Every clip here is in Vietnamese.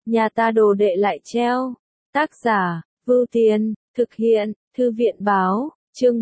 nhà ta đồ đệ lại treo. Tác giả, Vưu Tiên, thực hiện, Thư viện báo, chương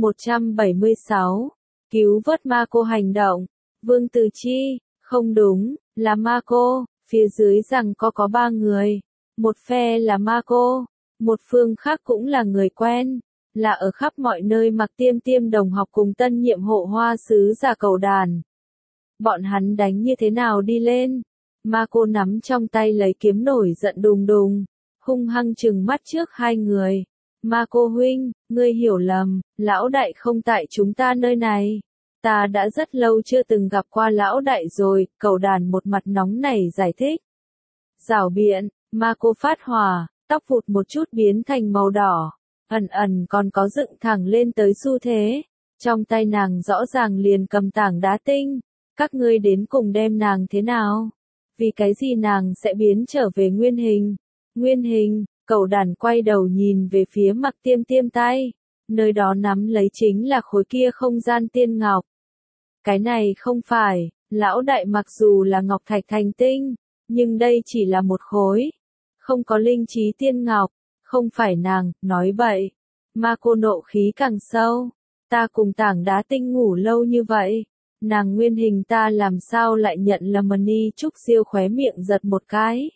176, cứu vớt Mako hành động. Vương Từ Chi, không đúng, là Mako, phía dưới rằng có 3 người. Một phe là Mako, một phương khác cũng là người quen, là ở khắp mọi nơi Mặc Tiêm Tiêm đồng học cùng tân nhiệm hộ hoa sứ giả Cầu Đàn. Bọn hắn đánh như thế nào đi lên? Mako nắm trong tay lấy kiếm nổi giận đùng đùng, hung hăng trừng mắt trước hai người. Mako huynh, ngươi hiểu lầm, lão đại không tại chúng ta nơi này. Ta đã rất lâu chưa từng gặp qua lão đại rồi, Cầu Đàn một mặt nóng nảy giải thích. Giảo biện, Mako phát hỏa, tóc vụt một chút biến thành màu đỏ, ẩn ẩn còn có dựng thẳng lên tới xu thế. Trong tay nàng rõ ràng liền cầm tảng đá tinh. Các ngươi đến cùng đem nàng thế nào? Vì cái gì nàng sẽ biến trở về nguyên hình? Nguyên hình, Cầu Đàn quay đầu nhìn về phía Mặc Tiêm Tiêm tay. Nơi đó nắm lấy chính là khối kia không gian tiên ngọc. Cái này không phải, lão đại mặc dù là ngọc thạch thành tinh, nhưng đây chỉ là một khối. Không có linh trí tiên ngọc, không phải nàng, nói bậy. Mako nộ khí càng sâu. Ta cùng tảng đá tinh ngủ lâu như vậy. Nàng nguyên hình ta làm sao lại nhận lầm Mani? Trúc Siêu khóe miệng giật một cái.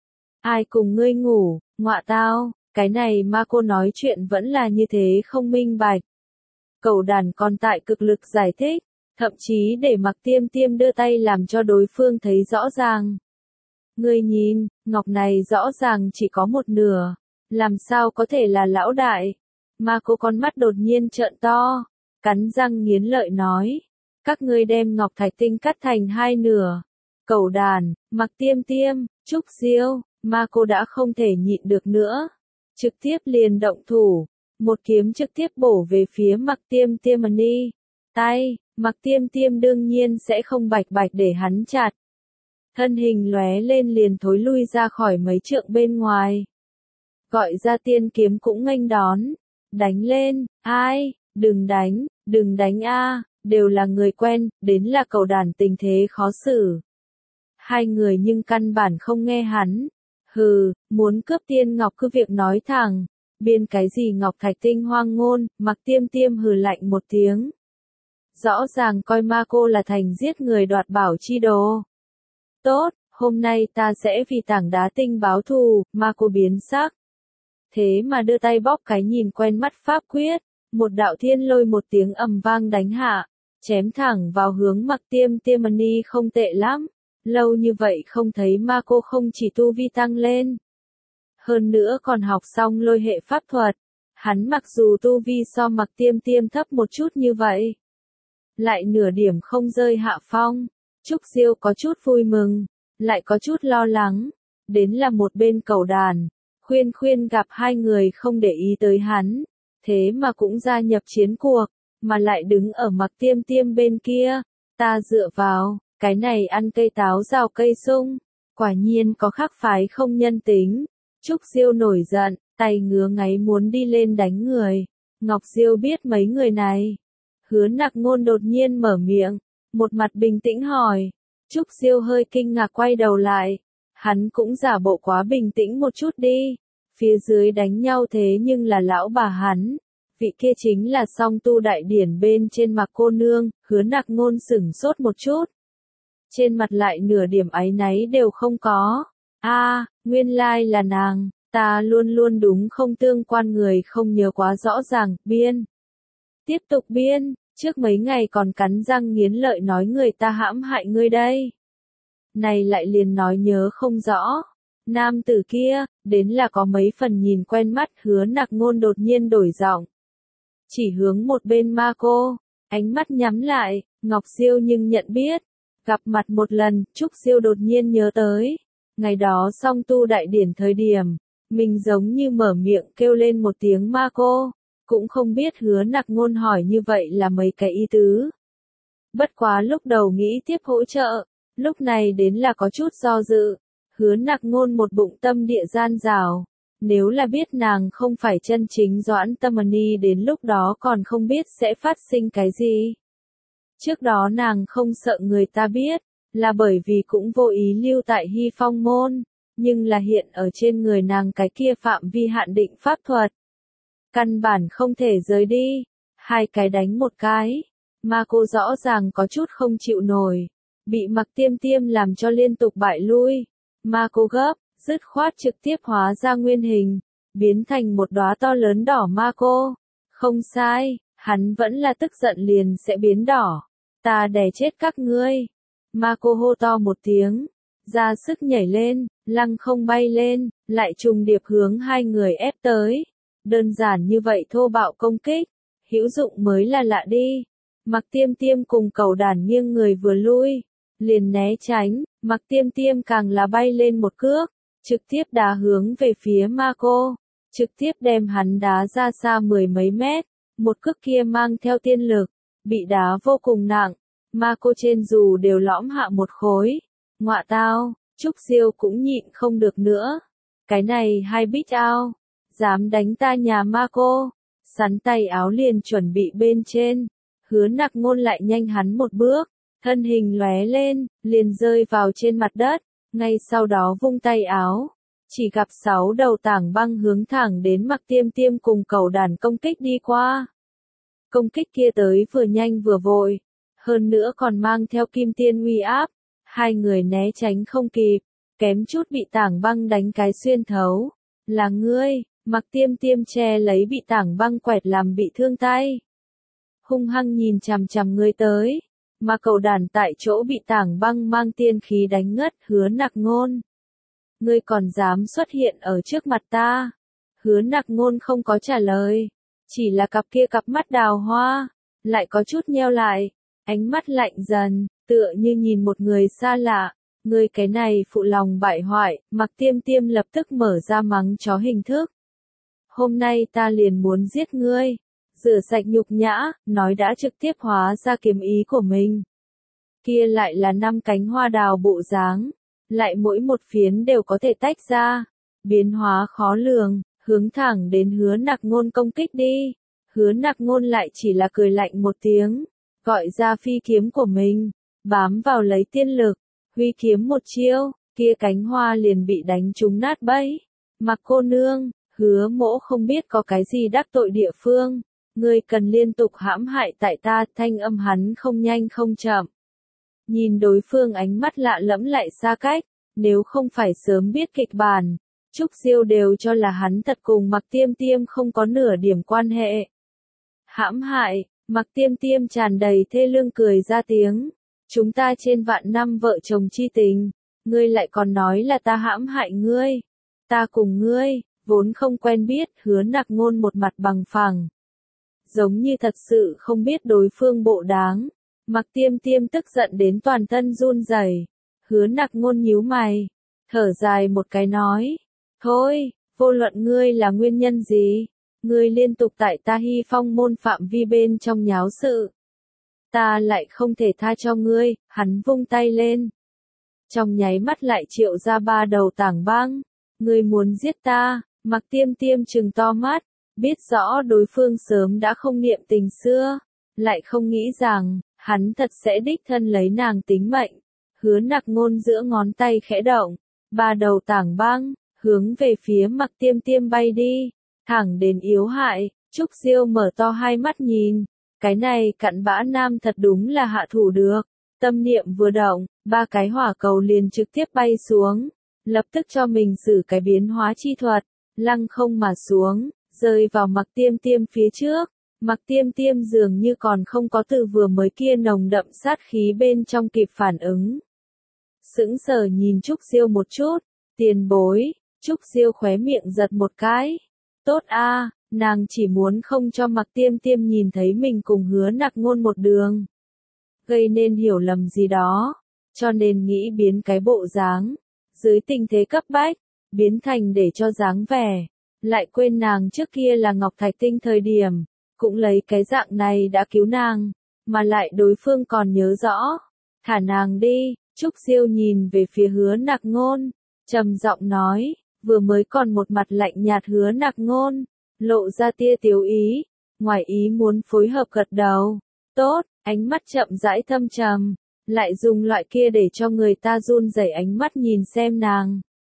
Ai cùng ngươi ngủ, ngọa tao, cái này Mako nói chuyện vẫn là như thế không minh bạch. Cầu Đàn còn tại cực lực giải thích, thậm chí để Mặc Tiêm Tiêm đưa tay làm cho đối phương thấy rõ ràng. Ngươi nhìn, ngọc này rõ ràng chỉ có một nửa, làm sao có thể là lão đại? Mako con mắt đột nhiên trợn to, cắn răng nghiến lợi nói. Các ngươi đem ngọc thạch tinh cắt thành hai nửa. Cầu Đàn, Mặc Tiêm Tiêm, Trúc Siêu, Mako đã không thể nhịn được nữa. Trực tiếp liền động thủ. Một kiếm trực tiếp bổ về phía Mặc Tiêm Tiêm Mani. Tay, Mặc Tiêm Tiêm đương nhiên sẽ không bạch bạch để hắn chặt. Thân hình lóe lên liền thối lui ra khỏi mấy trượng bên ngoài. Gọi ra tiên kiếm cũng nghênh đón. Đánh lên, ai, đừng đánh a. Đều là người quen, đến là Cầu Đàn tình thế khó xử. Hai người nhưng căn bản không nghe hắn. Hừ, muốn cướp tiên ngọc cứ việc nói thẳng. Biên cái gì ngọc thạch tinh hoang ngôn, Mặc Tiêm Tiêm hừ lạnh một tiếng. Rõ ràng coi Mako là thành giết người đoạt bảo chi đồ. Tốt, hôm nay ta sẽ vì tảng đá tinh báo thù, Mako biến sắc. Thế mà đưa tay bóp cái nhìn quen mắt pháp quyết, một đạo thiên lôi một tiếng ầm vang đánh hạ. Chém thẳng vào hướng Mặc Tiêm Tiêm Mani không tệ lắm. Lâu như vậy không thấy Mako không chỉ tu vi tăng lên. Hơn nữa còn học xong lôi hệ pháp thuật. Hắn mặc dù tu vi so Mặc Tiêm Tiêm thấp một chút như vậy. Lại nửa điểm không rơi hạ phong. Trúc Siêu có chút vui mừng. Lại có chút lo lắng. Đến là một bên Cầu Đàn. Khuyên gặp hai người không để ý tới hắn. Thế mà cũng gia nhập chiến cuộc. Mà lại đứng ở Mặc Tiêm Tiêm bên kia, ta dựa vào, cái này ăn cây táo rào cây sung, quả nhiên có khác phái không nhân tính. Trúc Siêu nổi giận, tay ngứa ngáy muốn đi lên đánh người. Ngọc Siêu biết mấy người này. Hứa Nặc Ngôn đột nhiên mở miệng, một mặt bình tĩnh hỏi. Trúc Siêu hơi kinh ngạc quay đầu lại, hắn cũng giả bộ quá bình tĩnh một chút đi. Phía dưới đánh nhau thế nhưng là lão bà hắn. Vị kia chính là song tu đại điển bên trên Mặc cô nương. Hứa Nặc Ngôn sửng sốt một chút. Trên mặt lại nửa điểm áy náy đều không có. Nguyên lai là nàng, ta luôn luôn đúng không tương quan người không nhớ quá rõ ràng, biên. Tiếp tục biên, trước mấy ngày còn cắn răng nghiến lợi nói người ta hãm hại ngươi đây. Này lại liền nói nhớ không rõ. Nam tử kia, đến là có mấy phần nhìn quen mắt. Hứa Nặc Ngôn đột nhiên đổi giọng. Chỉ hướng một bên Mako, ánh mắt nhắm lại, Ngọc Siêu nhưng nhận biết. Gặp mặt một lần, Trúc Siêu đột nhiên nhớ tới. Ngày đó song tu đại điển thời điểm, mình giống như mở miệng kêu lên một tiếng Mako, cũng không biết Hứa Nặc Ngôn hỏi như vậy là mấy cái ý tứ. Bất quá lúc đầu nghĩ tiếp hỗ trợ, lúc này đến là có chút do dự. Hứa Nặc Ngôn một bụng tâm địa gian dảo. Nếu là biết nàng không phải chân chính Doãn Tâm Mani đến lúc đó còn không biết sẽ phát sinh cái gì. Trước đó nàng không sợ người ta biết, là bởi vì cũng vô ý lưu tại Hy Phong môn. nhưng là hiện ở trên người nàng cái kia phạm vi hạn định pháp thuật. Căn bản không thể rời đi, hai cái đánh một cái, mà cô rõ ràng có chút không chịu nổi, bị Mặc Tiêm Tiêm làm cho liên tục bại lui, mà cô gấp, dứt khoát trực tiếp hóa ra nguyên hình, biến thành một đóa to lớn đỏ ma cô. Không sai, hắn vẫn là tức giận liền sẽ biến đỏ, ta đè chết các ngươi. Ma cô hô to một tiếng, ra sức nhảy lên, lăng không bay lên, lại trùng điệp hướng hai người ép tới. Đơn giản như vậy thô bạo công kích, hữu dụng mới là lạ đi. Mặc Tiêm Tiêm cùng Cẩu Đản nghiêng người vừa lui, liền né tránh, Mặc Tiêm Tiêm càng là bay lên một cước, trực tiếp đá hướng về phía ma cô, trực tiếp đem hắn đá ra xa mười mấy mét, một cước kia mang theo tiên lực, bị đá vô cùng nặng, ma cô trên dù đều lõm hạ một khối. Ngọa tao, Trúc Diêu cũng nhịn không được nữa. Cái này hai bít ao, dám đánh ta nhà ma cô, sắn tay áo liền chuẩn bị bên trên. Hứa Nặc Ngôn lại nhanh hắn một bước, thân hình lóe lên, liền rơi vào trên mặt đất, ngay sau đó vung tay áo. Chỉ gặp 6 đầu tảng băng hướng thẳng đến Mặc Tiêm Tiêm cùng Cẩu Đản công kích đi qua. Công kích kia tới vừa nhanh vừa vội, hơn nữa còn mang theo kim tiên uy áp, hai người né tránh không kịp, kém chút bị tảng băng đánh cái xuyên thấu. Là ngươi, Mặc Tiêm Tiêm che lấy bị tảng băng quẹt làm bị thương tay. Hung hăng nhìn chằm chằm ngươi tới, mà Cẩu Đản tại chỗ bị tảng băng mang tiên khí đánh ngất. Hứa Nặc Ngôn, ngươi còn dám xuất hiện ở trước mặt ta? Hứa Nặc Ngôn không có trả lời, chỉ là cặp kia cặp mắt đào hoa, lại có chút nheo lại, ánh mắt lạnh dần, tựa như nhìn một người xa lạ. Ngươi cái này phụ lòng bại hoại. Mặc Tiêm Tiêm lập tức mở ra mắng chó hình thức. Hôm nay ta liền muốn giết ngươi, rửa sạch nhục nhã, nói đã trực tiếp hóa ra kiếm ý của mình. Kia lại là 5 cánh hoa đào bộ dáng, lại mỗi một phiến đều có thể tách ra, biến hóa khó lường, hướng thẳng đến Hứa Nặc Ngôn công kích đi. Hứa Nặc Ngôn lại chỉ là cười lạnh một tiếng, gọi ra phi kiếm của mình, bám vào lấy tiên lực, huy kiếm một chiêu, kia cánh hoa liền bị đánh trúng nát bấy. Mặc cô nương, Hứa mỗ không biết có cái gì đắc tội địa phương, ngươi cần liên tục hãm hại tại ta. Thanh âm hắn không nhanh không chậm. Nhìn đối phương ánh mắt lạ lẫm lại xa cách, nếu không phải sớm biết kịch bản, Trúc Diêu đều cho là hắn thật cùng Mặc Tiêm Tiêm không có nửa điểm quan hệ. Hãm hại, Mặc Tiêm Tiêm tràn đầy thê lương cười ra tiếng. Chúng ta trên vạn năm vợ chồng chi tình, ngươi lại còn nói là ta hãm hại ngươi. Ta cùng ngươi, vốn không quen biết. Hứa Nặc Ngôn một mặt bằng phẳng, giống như thật sự không biết đối phương bộ đáng. Mặc Tiêm Tiêm tức giận đến toàn thân run rẩy. Hứa Nặc Ngôn nhíu mày, thở dài một cái nói, thôi, vô luận ngươi là nguyên nhân gì, ngươi liên tục tại ta Hy Phong môn phạm vi bên trong nháo sự, ta lại không thể tha cho ngươi. Hắn vung tay lên, trong nháy mắt lại triệu ra 3 đầu tảng băng. Ngươi muốn giết ta? Mặc Tiêm Tiêm trừng to mắt, biết rõ đối phương sớm đã không niệm tình xưa, lại không nghĩ rằng hắn thật sẽ đích thân lấy nàng tính mệnh. Hứa Nặc Ngôn giữa ngón tay khẽ động, 3 đầu tảng băng hướng về phía Mặc Tiêm Tiêm bay đi, thẳng đến yếu hại. Trúc Diêu mở to hai mắt nhìn, cái này cặn bã nam thật đúng là hạ thủ được. Tâm niệm vừa động, 3 cái hỏa cầu liền trực tiếp bay xuống, lập tức cho mình sử cái biến hóa chi thuật, lăng không mà xuống, rơi vào Mặc Tiêm Tiêm phía trước. Mặc Tiêm Tiêm dường như còn không có từ vừa mới kia nồng đậm sát khí bên trong kịp phản ứng. Sững sờ nhìn Trúc Diêu một chút, tiền bối. Trúc Diêu khóe miệng giật một cái. Tốt a, nàng chỉ muốn không cho Mặc Tiêm Tiêm nhìn thấy mình cùng Hứa Nặc Ngôn một đường, gây nên hiểu lầm gì đó, cho nên nghĩ biến cái bộ dáng, dưới tình thế cấp bách, biến thành để cho dáng vẻ, lại quên nàng trước kia là Ngọc Thạch Tinh thời điểm, cũng lấy cái dạng này đã cứu nàng, mà lại đối phương còn nhớ rõ. Thả nàng đi. Trúc Diêu nhìn về phía Hứa Nặc Ngôn, trầm giọng nói, vừa mới còn một mặt lạnh nhạt Hứa Nặc Ngôn, lộ ra tia tiếu ý, ngoài ý muốn phối hợp gật đầu. Tốt, ánh mắt chậm rãi thâm trầm, lại dùng loại kia để cho người ta run rẩy ánh mắt nhìn xem nàng.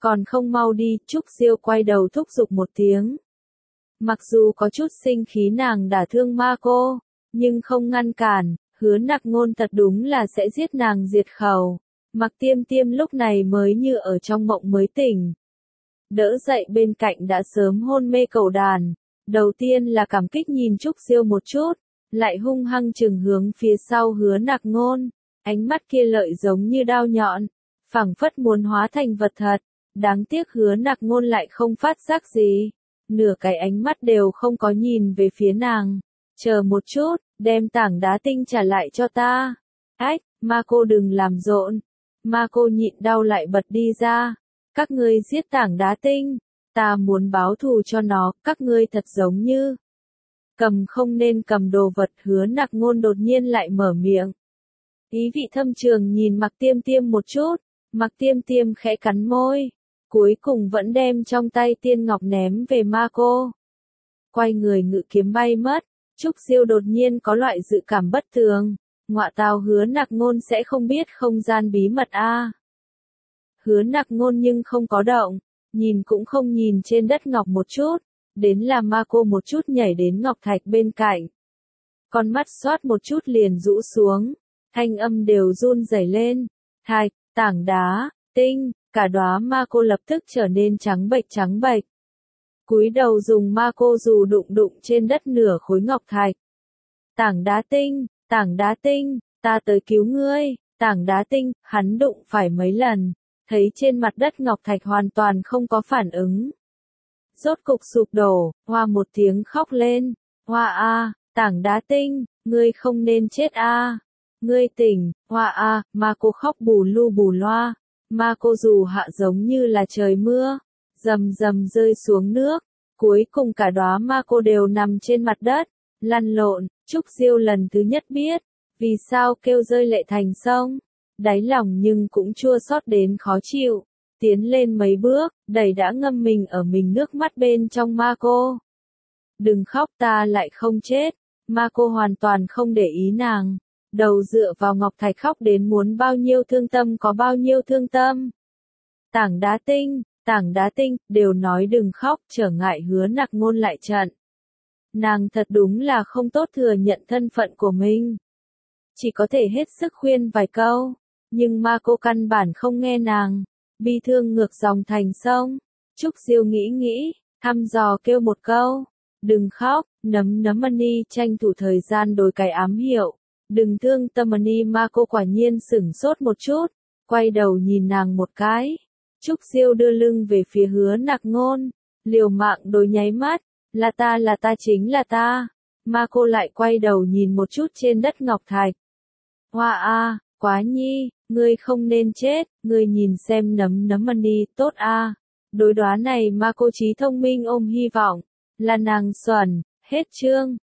còn không mau đi, Trúc Diêu quay đầu thúc giục một tiếng. Mặc dù có chút sinh khí nàng đả thương ma cô, nhưng không ngăn cản, Hứa Nặc Ngôn thật đúng là sẽ giết nàng diệt khẩu. Mặc Tiêm Tiêm lúc này mới như ở trong mộng mới tỉnh. Đỡ dậy bên cạnh đã sớm hôn mê Cẩu Đàn. Đầu tiên là cảm kích nhìn Trúc Diêu một chút, lại hung hăng chừng hướng phía sau Hứa Nặc Ngôn. Ánh mắt kia lợi giống như đao nhọn, phảng phất muốn hóa thành vật thật. Đáng tiếc Hứa Nặc Ngôn lại không phát giác gì. Nửa cái ánh mắt đều không có nhìn về phía nàng. Chờ một chút, đem tảng đá tinh trả lại cho ta. Ách, ma cô đừng làm rộn. Ma cô nhịn đau lại bật đi ra. Các ngươi giết tảng đá tinh. Ta muốn báo thù cho nó, các ngươi thật giống như. Cầm không nên cầm đồ vật. Hứa Nặc Ngôn đột nhiên lại mở miệng. Ý vị thâm trường nhìn Mặc Tiêm Tiêm một chút. Mặc Tiêm Tiêm khẽ cắn môi. Cuối cùng vẫn đem trong tay tiên ngọc ném về ma cô. Quay người ngự kiếm bay mất. Trúc Diêu đột nhiên có loại dự cảm bất thường. Ngọa tào, Hứa Nặc Ngôn sẽ không biết không gian bí mật a. Hứa Nặc Ngôn nhưng không có động, nhìn cũng không nhìn trên đất ngọc một chút, đến là ma cô một chút nhảy đến ngọc thạch bên cạnh. Con mắt xoát một chút liền rũ xuống, thanh âm đều run rẩy lên. Thạch, tảng đá, tinh, cả đóa ma cô lập tức trở nên trắng bệch trắng bệch. Cúi đầu dùng ma cô dù đụng đụng trên đất nửa khối ngọc thạch. Tảng đá tinh, ta tới cứu ngươi, tảng đá tinh, hắn đụng phải mấy lần, thấy trên mặt đất ngọc thạch hoàn toàn không có phản ứng. Rốt cục sụp đổ, hoa một tiếng khóc lên, hoa a, tảng đá tinh, ngươi không nên chết a, ngươi tỉnh, hoa a, ma cô khóc bù lu bù loa, ma cô dù hạ giống như là trời mưa, rầm rầm rơi xuống nước, cuối cùng cả đóa ma cô đều nằm trên mặt đất, lăn lộn. Trúc Diêu lần thứ nhất biết, vì sao kêu rơi lệ thành sông, đáy lòng nhưng cũng chua xót đến khó chịu, tiến lên mấy bước, đẩy đã ngâm mình ở mình nước mắt bên trong ma cô. Đừng khóc, ta lại không chết, ma cô hoàn toàn không để ý nàng, đầu dựa vào ngọc thạch khóc đến muốn bao nhiêu thương tâm có bao nhiêu thương tâm. Tảng đá tinh, đều nói đừng khóc, trở ngại Hứa Nặc Ngôn lại trận. Nàng thật đúng là không tốt thừa nhận thân phận của mình. Chỉ có thể hết sức khuyên vài câu, nhưng ma cô căn bản không nghe nàng, bi thương ngược dòng thành sông. Trúc Diêu nghĩ, thăm dò kêu một câu, đừng khóc, nấm Mani tranh thủ thời gian đổi cái ám hiệu, đừng thương tâm Mani. Ma cô quả nhiên sửng sốt một chút, quay đầu nhìn nàng một cái. Trúc Diêu đưa lưng về phía Hứa Nặc Ngôn, liều mạng đối nháy mắt, là ta chính là ta. Ma cô lại quay đầu nhìn một chút trên đất ngọc thạch. Hoa a, quá nhi, ngươi không nên chết, ngươi nhìn xem nấm Mani tốt a. Đối đoán này ma cô trí thông minh ôm hy vọng, là nàng xuẩn, hết chương.